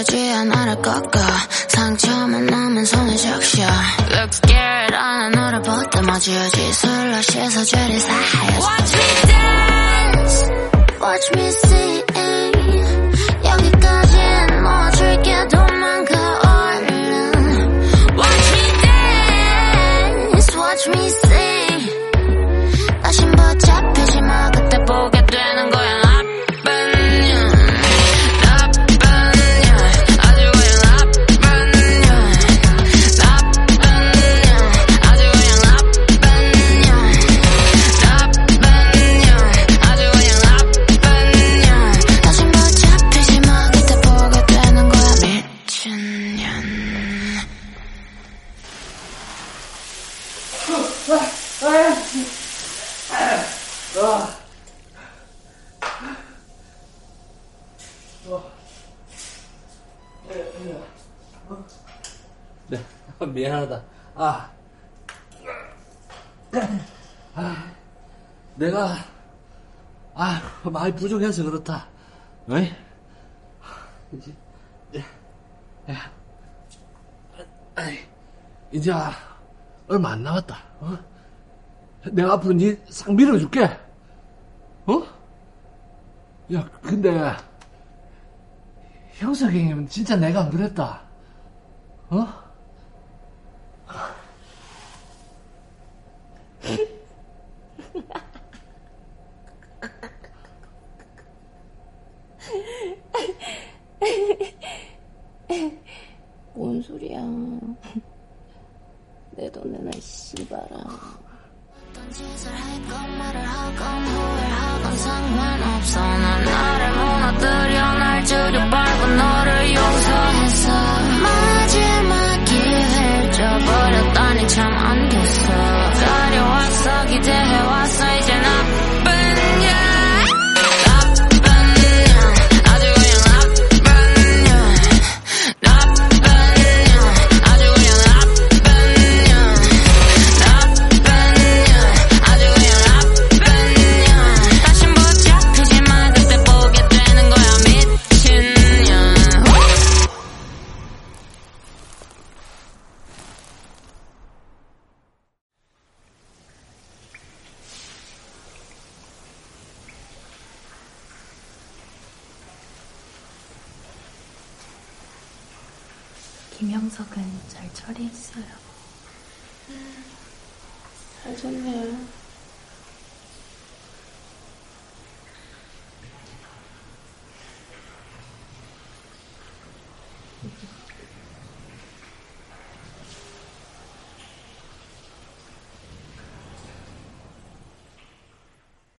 그러지 않아를 꺾어 상처만 남은 손을 적셔 Look scared 안 너를 보듬어주지 술로 씻어 줄이 사하여 Watch me dance Watch me sing 여기까진 모아줄게 도망가 얼른 Watch me dance Watch me sing 다신 붙잡히지 마 그때 보게 되는 거야 네, 미안하다. 내가 많이 부족해서 그렇다. 어이? 이제 얼마 안 남았다. 내가 앞으로 네 싹 밀어줄게. 야, 근데 형석이면 진짜 내가 안 그랬다. 뭔 소리야. 내 돈 내놔 씨발아. 어떤 짓을 할건 말을 하건 후회하건 상관없어 난 나를 무너뜨려 날 줄여밟고 너를 용서했어 마지막 기회를 줘버렸다니 참 안 됐어 가려왔어 기대해왔어 이제 나쁜 년 김영석은 잘 처리했어요. 잘 졌네.